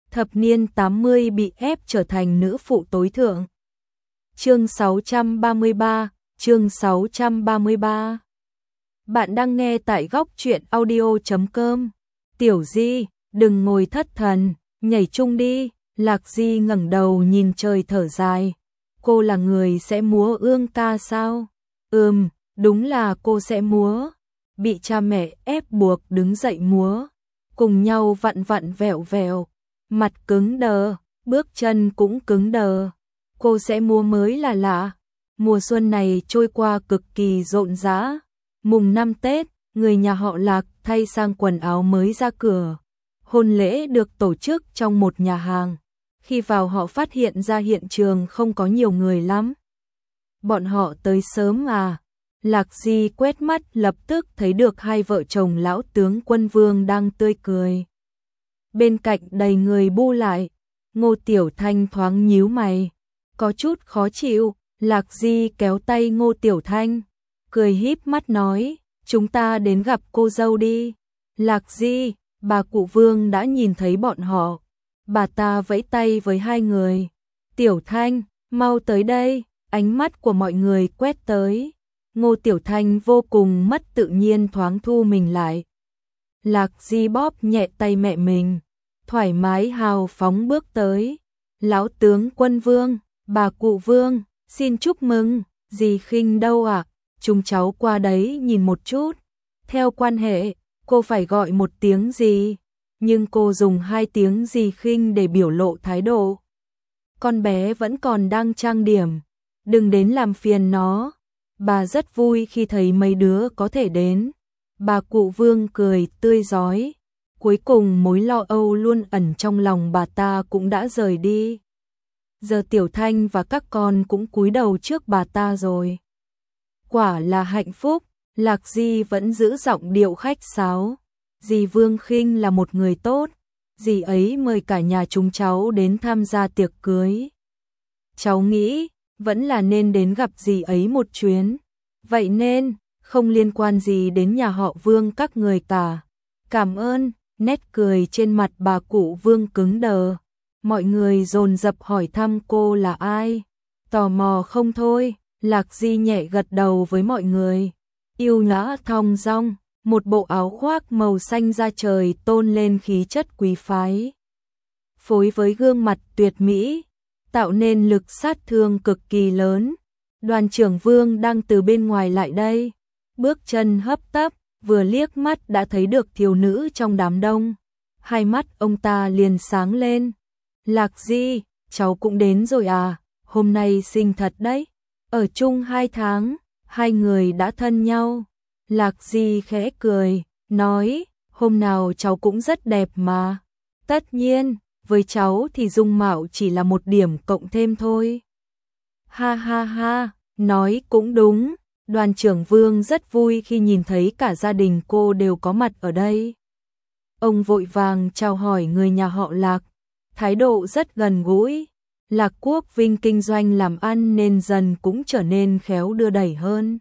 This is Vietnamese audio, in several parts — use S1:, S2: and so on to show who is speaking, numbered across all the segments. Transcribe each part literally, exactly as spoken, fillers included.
S1: thập niên tám mươi bị ép trở thành nữ phụ tối thượng. Chương sáu trăm ba mươi ba, chương sáu trăm ba mươi ba. Bạn đang nghe tại góc truyện audio chấm com. Tiểu Di, đừng ngồi thất thần, nhảy chung đi. Lạc Di ngẩng đầu nhìn trời thở dài. Cô là người sẽ múa ương ca sao? Ừm, đúng là cô sẽ múa. Bị cha mẹ ép buộc đứng dậy múa, cùng nhau vặn vặn vẹo vẹo, mặt cứng đờ, bước chân cũng cứng đờ. Cô sẽ múa mới là lạ. Mùa xuân này trôi qua cực kỳ rộn rã. Mùng năm Tết, người nhà họ Lạc thay sang quần áo mới ra cửa. Hôn lễ được tổ chức trong một nhà hàng. Khi vào họ phát hiện ra hiện trường không có nhiều người lắm. Bọn họ tới sớm à? Lạc Di quét mắt lập tức thấy được hai vợ chồng lão tướng Quân Vương đang tươi cười. Bên cạnh đầy người bu lại. Ngô Tiểu Thanh thoáng nhíu mày, có chút khó chịu. Lạc Di kéo tay Ngô Tiểu Thanh, cười híp mắt nói, chúng ta đến gặp cô dâu đi. Lạc Di, bà cụ Vương đã nhìn thấy bọn họ. Bà ta vẫy tay với hai người. Tiểu Thanh, mau tới đây. Ánh mắt của mọi người quét tới. Ngô Tiểu Thanh vô cùng mất tự nhiên thoáng thu mình lại. Lạc Di bóp nhẹ tay mẹ mình, thoải mái hào phóng bước tới. Lão tướng Quân Vương, bà cụ Vương, xin chúc mừng. Dì Khinh đâu ạ? À? Chúng cháu qua đấy nhìn một chút. Theo quan hệ, cô phải gọi một tiếng gì, nhưng cô dùng hai tiếng Dì Khinh để biểu lộ thái độ. Con bé vẫn còn đang trang điểm, đừng đến làm phiền nó. Bà rất vui khi thấy mấy đứa có thể đến. Bà cụ Vương cười tươi rói. Cuối cùng mối lo âu luôn ẩn trong lòng bà ta cũng đã rời đi. Giờ Tiểu Thanh và các con cũng cúi đầu trước bà ta rồi. Quả là hạnh phúc. Lạc Di vẫn giữ giọng điệu khách sáo. Dì Vương Khinh là một người tốt. Dì ấy mời cả nhà chúng cháu đến tham gia tiệc cưới. Cháu nghĩ vẫn là nên đến gặp dì ấy một chuyến. Vậy nên không liên quan gì đến nhà họ Vương các người cả. Cảm ơn. Nét cười trên mặt bà cụ Vương cứng đờ. Mọi người dồn dập hỏi thăm cô là ai. Tò mò không thôi. Lạc Di nhẹ gật đầu với mọi người. Yêu nhã thong dong, một bộ áo khoác màu xanh da trời tôn lên khí chất quý phái. Phối với gương mặt tuyệt mỹ, tạo nên lực sát thương cực kỳ lớn. Đoàn trưởng Vương đang từ bên ngoài lại đây, bước chân hấp tấp, vừa liếc mắt đã thấy được thiếu nữ trong đám đông. Hai mắt ông ta liền sáng lên. Lạc Di, cháu cũng đến rồi à, hôm nay sinh thật đấy. Ở chung hai tháng, hai người đã thân nhau. Lạc Di khẽ cười, nói, hôm nào cháu cũng rất đẹp mà. Tất nhiên, với cháu thì dung mạo chỉ là một điểm cộng thêm thôi. Ha ha ha, nói cũng đúng. Đoàn trưởng Vương rất vui khi nhìn thấy cả gia đình cô đều có mặt ở đây. Ông vội vàng chào hỏi người nhà họ Lạc, thái độ rất gần gũi. Lạc Quốc Vinh kinh doanh làm ăn nên dần cũng trở nên khéo đưa đẩy hơn.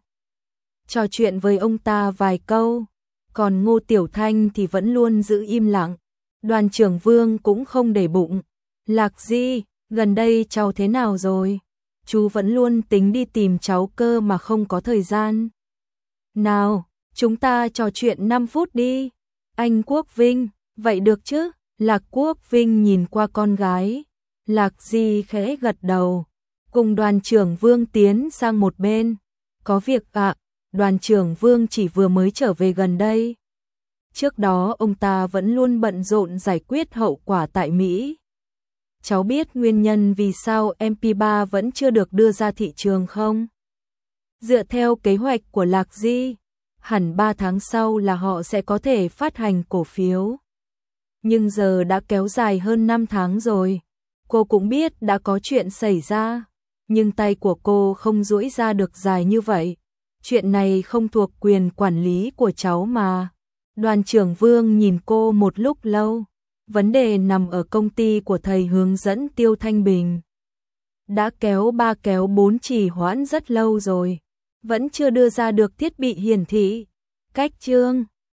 S1: Trò chuyện với ông ta vài câu, còn Ngô Tiểu Thanh thì vẫn luôn giữ im lặng. Đoàn trưởng Vương cũng không để bụng. Lạc Di, gần đây cháu thế nào rồi? Chú vẫn luôn tính đi tìm cháu cơ mà không có thời gian. Nào, chúng ta trò chuyện năm phút đi. Anh Quốc Vinh, vậy được chứ? Lạc Quốc Vinh nhìn qua con gái. Lạc Di khẽ gật đầu, cùng đoàn trưởng Vương tiến sang một bên. Có việc ạ, à, đoàn trưởng Vương chỉ vừa mới trở về gần đây. Trước đó ông ta vẫn luôn bận rộn giải quyết hậu quả tại Mỹ. Cháu biết nguyên nhân vì sao em pê ba vẫn chưa được đưa ra thị trường không? Dựa theo kế hoạch của Lạc Di, hẳn ba tháng sau là họ sẽ có thể phát hành cổ phiếu. Nhưng giờ đã kéo dài hơn năm tháng rồi. Cô cũng biết đã có chuyện xảy ra, nhưng tay của cô không duỗi ra được dài như vậy. Chuyện này không thuộc quyền quản lý của cháu mà. Đoàn trưởng Vương nhìn cô một lúc lâu. Vấn đề nằm ở công ty của thầy hướng dẫn Tiêu Thanh Bình. Đã kéo ba kéo bốn trì hoãn rất lâu rồi, vẫn chưa đưa ra được thiết bị hiển thị. Cách chương